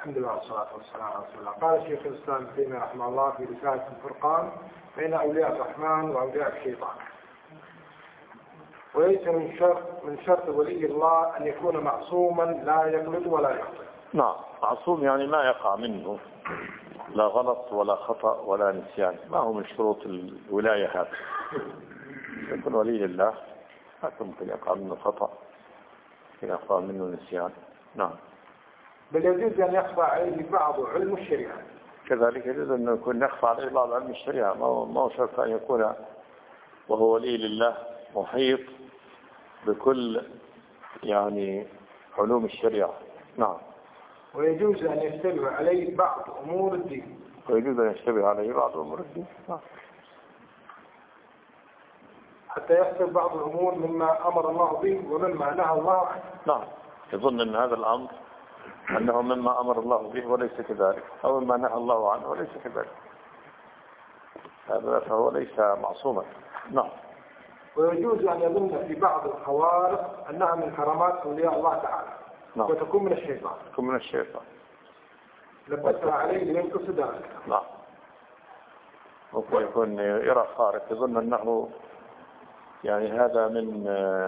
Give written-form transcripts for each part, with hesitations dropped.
الحمد لله والصلاة والسلام على رسول الله. قال الشيخ الإسلام ابن تيمية رحمه الله في رسالة الفرقان بين أولياء الرحمن وأولياء الشيطان: وليس من شرط ولي الله أن يكون معصوما لا يغلط ولا يخطئ. نعم، معصوم يعني ما يقع منه لا غلط ولا خطأ ولا نسيان، ما هو من شروط الولاية هذا. يكون ولي الله لا ممكن يقع منه خطأ، يقع منه نسيان. نعم. بل يجوز أن يخفى عليه بعض علم الشريعة. كذلك يجوز أن يكون يخفى عليه بعض علم الشريعة، ما هو شرط أن يكون وهو ولي لله محيط بكل يعني علوم الشريعة. نعم. ويجوز أن يشتبه عليه بعض أمور الدين. ويجوز أن يشتبه عليه بعض أمور الدين. نعم. حتى يحسب بعض الأمور مما أمر الله به ومما نهى الله عنه. نعم. يظن أن هذا الأمر أنه مما أمر الله به وليس كذلك، أو مما نهى الله عنه وليس كذلك، هذا فهو ليس معصوما. نعم. ويجوز أن يظن في بعض الخوارق أنها من كرامات أولياء الله تعالى. نعم. وتكون من الشيطان. تكون من الشيطان. لبسها عليه لينقص ذلك. نعم. ممكن يكون يرى خارق يظن أنه يعني هذا من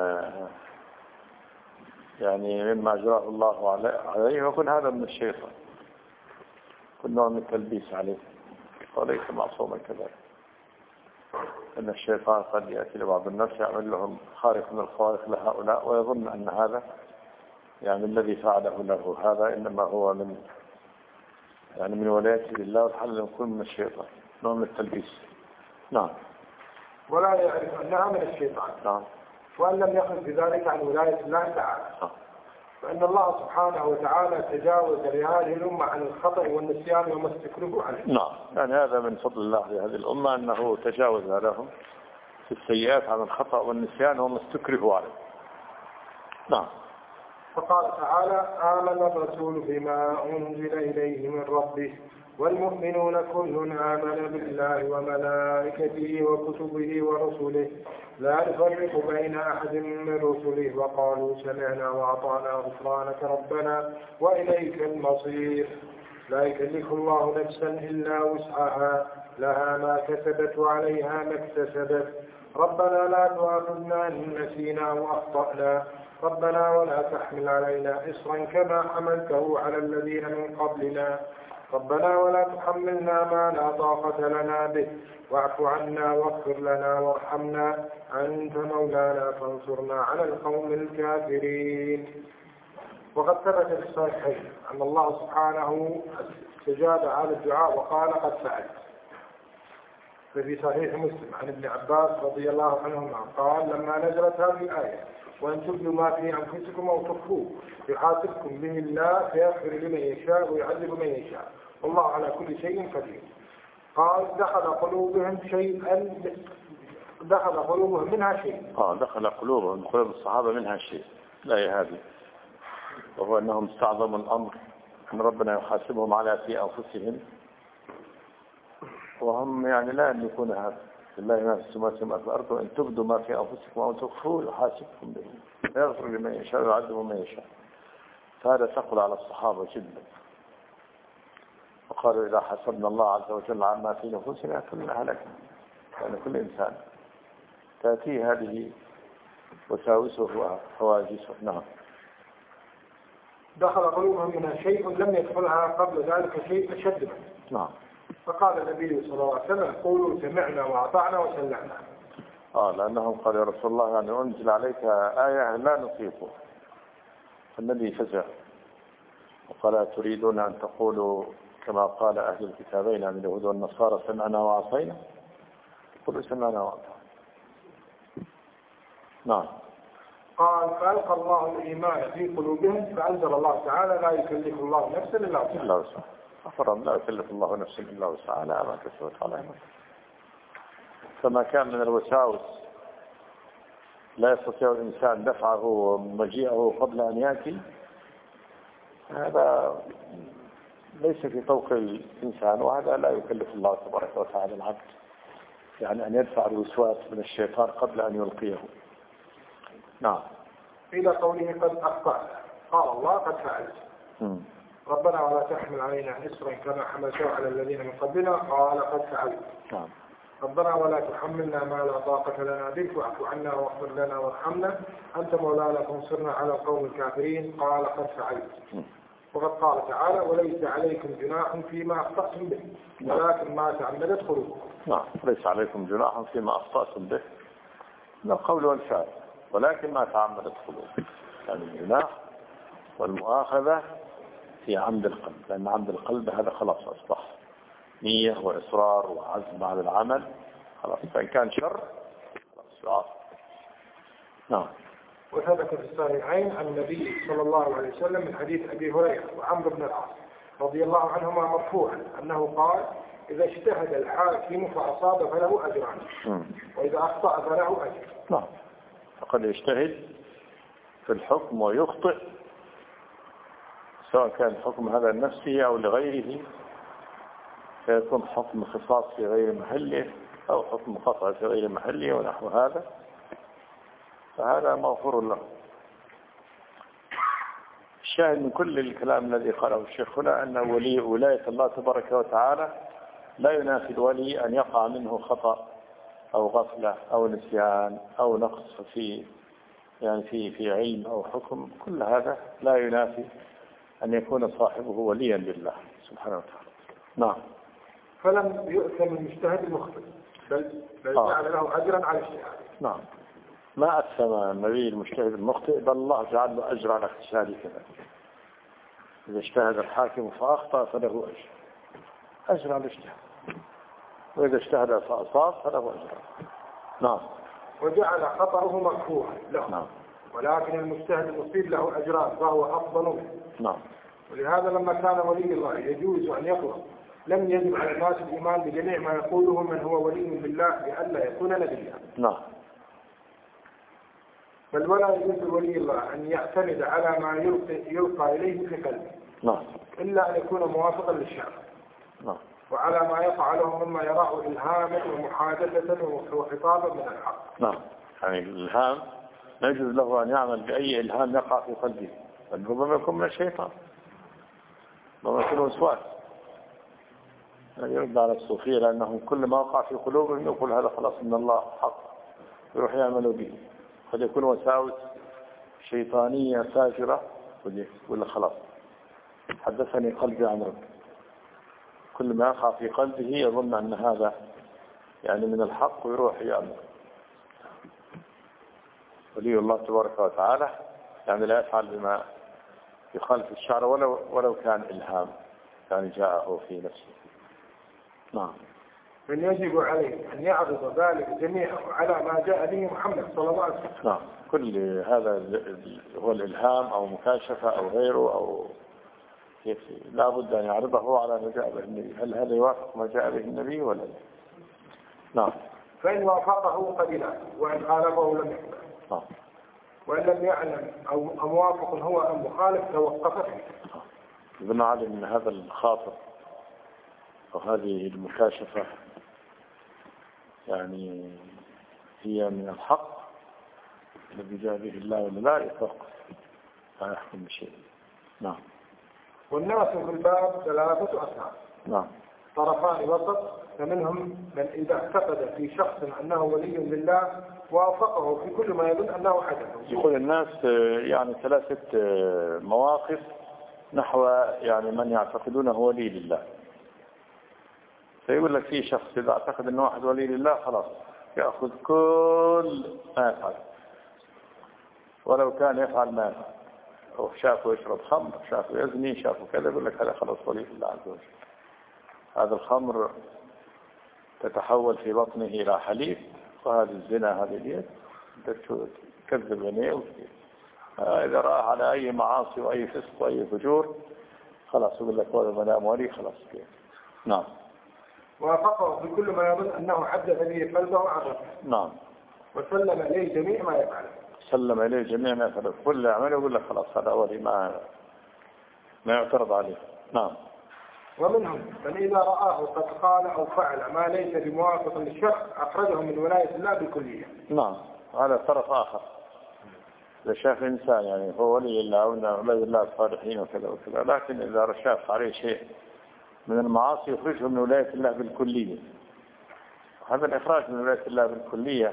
يعني مما أجراه الله عليه، ويكون هذا من الشيطان، كل نوع من التلبيس عليه، وليس معصوما كذلك. أن الشيطان قد يأتي لبعض الناس يعمل لهم خارق من الخوارق لهؤلاء، ويظن أن هذا يعني الذي فعله له هذا إنما هو من يعني من ولايته لله، والحل يكون من الشيطان، نوع من التلبيس. نعم. ولا يعرف أنها من الشيطان. نعم. وأن لم يخرج بذلك عن ولاية الله تعالى. فإن الله سبحانه وتعالى تجاوز لهذه الأمة عن الخطأ والنسيان وما استكرهوا عليه. نعم، يعني هذا من فضل الله لهذه الأمة أنه تجاوز لهم في السيئات عن الخطأ والنسيان وما استكرهوا عليه. نعم. فقال تعالى: آمن الرسول بما أنزل إليه من ربه والمؤمنون كل آمن بالله وملائكته وكتبه ورسله لا نفرق بين أحد من رسله وقالوا سمعنا وأطعنا غفرانك ربنا وإليك المصير. لا يكلف الله نفسا إلا وسعها لها ما كسبت وعليها ما اكتسبت. ربنا لا تؤاخذنا إن نسينا وأخطأنا ربنا ولا تحمل علينا إصرا كما حملته على الذين من قبلنا ربنا ولا تحملنا ما لا طاقة لنا به واعف عنا واغفر لنا وارحمنا أنت مولانا فانصرنا على القوم الكافرين. وقد ثبت في الصحيحين أن الله سبحانه استجاب على الدعاء وقال: قد فعلت. ففي صحيح مسلم عن ابن عباس رضي الله عنهما قال: لما نزلت هذه الآية: وأن تبدوا ما في أنفسكم أو تخفوه يحاسبكم به الله فيغفر لمن يشاء ويعذب من يشاء والله على كل شيء قدير، قال: دخل قلوبهم منها شيء. دخل قلوب الصحابة منها شيء لا هذه، وهو أنهم استعظموا الأمر أن ربنا يحاسبهم على في أنفسهم، وهم يعني لا يملكون هذا. لله ما في السماوات وما في الأرض وإن تبدوا ما في أنفسكم أو تخفوه يحاسبكم به يغفر لمن يشاء ويعذب من يشاء. فهذا ثقل على الصحابة جدا، وقالوا إذا حسبنا الله عز وجل عما في نفوسنا كلنا هلكنا، يعني كل إنسان تأتيه هذه وساوسه وحواجزه. نعم. دخل قلوبهم منها شيء لم يدخلها قبل ذلك شيء أشد منه. نعم. فقال النبي صلى الله عليه وسلم: قولوا سمعنا وأطعنا وسلمنا. لأنهم قالوا يا رسول الله يعني أنزل عليك آية لا نطيقه. النبي فزع وقال: تريدون أن تقولوا كما قال أهل الكتابين من اليهود والنصارى سمعنا وعصينا؟ قولوا سمعنا وأطعنا. نعم. قال: فألقى الله الإيمان في قلوبهم فأنزل الله تعالى: لا يكلف الله نفسا إلا وسعها. أفرم لا يكلف الله نفسا إلا وسعها لها ما كسبت عليها. فما كان من الوساوس لا يستطيع الإنسان دفعه ومجيئه قبل أن يأتي، هذا ليس في طوق الإنسان، وهذا لا يكلف الله تبارك وتعالى العبد يعني أن يدفع الوسواس من الشيطان قبل أن يلقيه. نعم. إلى قوله: قد أخطأ. قال الله: قد فعلت. ربنا ولا تحمل علينا إصرا كما حملته على الذين من قبلنا قال قد فعلت. نعم. ربنا ولا تحملنا ما لا طاقة لنا به واعف عنا واغفر لنا وارحمنا أنت مولانا فانصرنا على القوم الكافرين قال قد فعلت. وقد قال تعالى وليس عليكم جناح فيما أخطأتم به ولكن ما تعمدت قلوبكم. نعم ليس عليكم جناح فيما أخطأتم به من القول والفعل ولكن ما تعمدت قلوبكم. يعني الجناح والمؤاخذة في عمد القلب لأن عمد القلب هذا خلاص أصبح نية وإصرار وعزم على العمل خلاص فإن كان شر خلاص. نعم. وثبت في الصحيحين عن النبي صلى الله عليه وسلم من حديث أبي هريرة وعمرو بن العاص رضي الله عنهما مرفوعا أنه قال إذا اجتهد الحاكم فأصاب فله أجران وإذا أخطأ فله أجر. نعم. فقد يجتهد في الحكم ويخطئ سواء كان الحكم هذا لنفسه أو لغيره فيكون حكم خصاص في غير محله أو حكم قطع في غير محله ونحو هذا فهذا مغفور له. الشاهد من كل الكلام الذي قاله الشيخ هنا أن ولاية الله تبارك وتعالى لا ينافي الولي أن يقع منه خطأ أو غفلة أو نسيان أو نقص في يعني في علم أو حكم كل هذا لا ينافي أن يكون صاحبه وليا لله سبحانه وتعالى. نعم. فلم يؤثم المجتهد المخطئ بل جعل له أجرا على اجتهاده. نعم. ما أثم النبي المجتهد المخطئ بل الله جعل له أجر على اجتهاده كذا. إذا اجتهد الحاكم فأخطأ فله أجر على الاجتهاد وإذا اجتهد فأصاب فله أجر. نعم. وجعل خطأه مغفورا له. نعم. ولكن المجتهد المصيب له أجران فهو أفضل منه. نعم. ولهذا لما كان ولي الله يجوز أن يطلب لم يجب على الناس الإيمان بجميع ما يقوله من هو ولي بالله لئلا يكون نبيا. نعم. بل ولا يجوز لولي الله أن يعتمد على ما يلقى إليه في قلبه. نعم. إلا أن يكون موافقا للشرع. نعم. وعلى ما يقع له مما يراه إلهاما ومحادثة وخطابا من الحق. نعم. يعني الإلهام لا يجوز له أن يعمل بأي إلهام يقع في قلبه بل ربما يكون من الشيطان ربما يكون وسواس يعني يرد على الصوفية لأنهم كل ما وقع في قلوبهم يقول هذا خلاص إن الله حق يروح يعملوا به قد يكون وساوس شيطانية فاجرة ولا خلاص حدثني قلبي عن ربي كل ما يقع في قلبه يظن أن هذا يعني من الحق ويروح يعمل. ولي الله تبارك وتعالى يعني لا يفعل بما يخالف الشرع ولو كان إلهام يعني جاءه في نفسه. نعم. من يجب عليه أن يعرض ذلك جميعا على ما جاء به محمد صلى الله عليه وسلم. نعم. كل هذا هو الإلهام أو مكاشفة أو غيره أو لا بد أن يعرضه على ما جاء به النبي. هل هذا يوافق ما جاء به النبي ولا لا؟ نعم. فإن وافقه قبله وإن خالفه لم يقبل. نعم. وإن لم يعلم أو موافق هو أم مخالف توقف فيه. بنعلم أن هذا الخاطر وهذه المكاشفة يعني هي من الحق الذي جاء به الله ولا لا يتوقف لا يحكم بشيء. نعم. والناس في الباب ثلاثة أصناف. نعم. طرفان وسط فمنهم من إذا اعتقد في شخص أنه ولي لله وافقه في كل ما يظن أنه حدث. يقول الناس يعني ثلاثة مواقف نحو يعني من يعتقدونه ولي لله. فيقول لك في شخص إذا اعتقد أنه واحد ولي لله خلاص يأخذ كل ما يفعل ولو كان يفعل ما يفعل أو شافه يشرب خمر شافه يزني شافه كذا يقول لك هذا خلاص ولي لله عز وجل. هذا الخمر تتحول في بطنه إلى حليب وهذه الزنا هذه اليد تكذب عينيه إذا رأى على أي معاصي وأي فسق وأي فجور خلاص يقول لك هذا منام ولي خلاص كده. نعم. وافقه في كل ما يظن أنه حدث به قلبه وعرفه. نعم. وسلم إليه جميع ما يفعله. سلم إليه جميع ما يفعله كل يعمله يقول لك خلاص هذا ولي ما يعترض عليه. نعم. ومنهم من إذا رآه قد قال أو فعل ما ليس بموافق للشرع أخرجه من ولاية الله بالكلية. نعم. هذا طرف آخر إذا شاف إنسان يعني هو ولي الله أو عباد الله الصالحين وكذا وكذا، لكن إذا شاف عليه شيء من المعاصي يخرجه من ولاية الله بالكلية. هذا الإخراج من ولاية الله بالكلية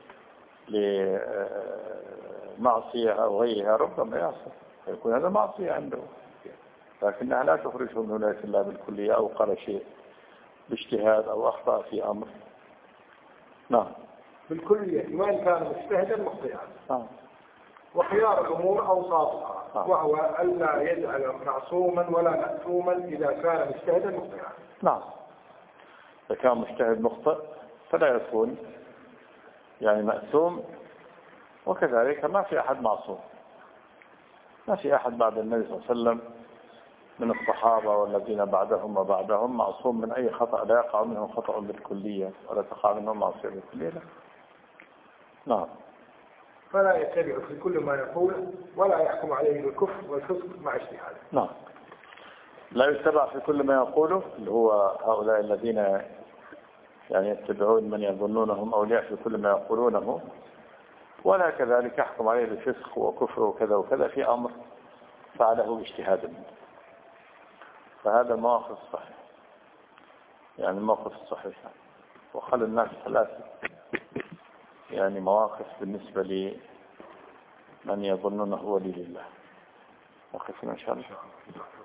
لمعصية أو غيرها ربما يصل فيكون هذا معصية عنده، لكنها لا تخرجه من ولاية الله بالكلية أو قال شيء باجتهاد أو أخطأ في أمر. نعم. بالكلية وإن كان مجتهدا مخطئا. نعم. وخيار الأمور أوساطها، وهو ألا يجعل معصوما ولا مأثوما إذا كان مجتهدا مخطئا. نعم. إذا كان مجتهد مخطئ فلا يكون يعني مأثوم، وكذلك ما في أحد معصوم، ما في أحد بعد النبي صلى الله عليه وسلم من الصحابة والذين بعدهم وبعدهم معصوم من أي خطأ، لا يقع منهم خطأ بالكلية ولا تقع منهم معصية بالكلية. نعم. فلا يتبع في كل ما يقول ولا يحكم عليه بالكفر والفسق مع اجتهاده. نعم. لا يتبع في كل ما يقوله، اللي هو هؤلاء الذين يعني يتبعون من يظنونهم أولياء في كل ما يقولونه، ولا كذلك يحكم عليه بالفسق وكفر وكذا وكذا في أمر فعله باجتهاد منه. فهذا المواقف الصحيح، يعني الموقف الصحيح. وخل الناس ثلاثة يعني مواقف بالنسبة لمن يظنونه ولي لله. وقفنا إن شاء الله.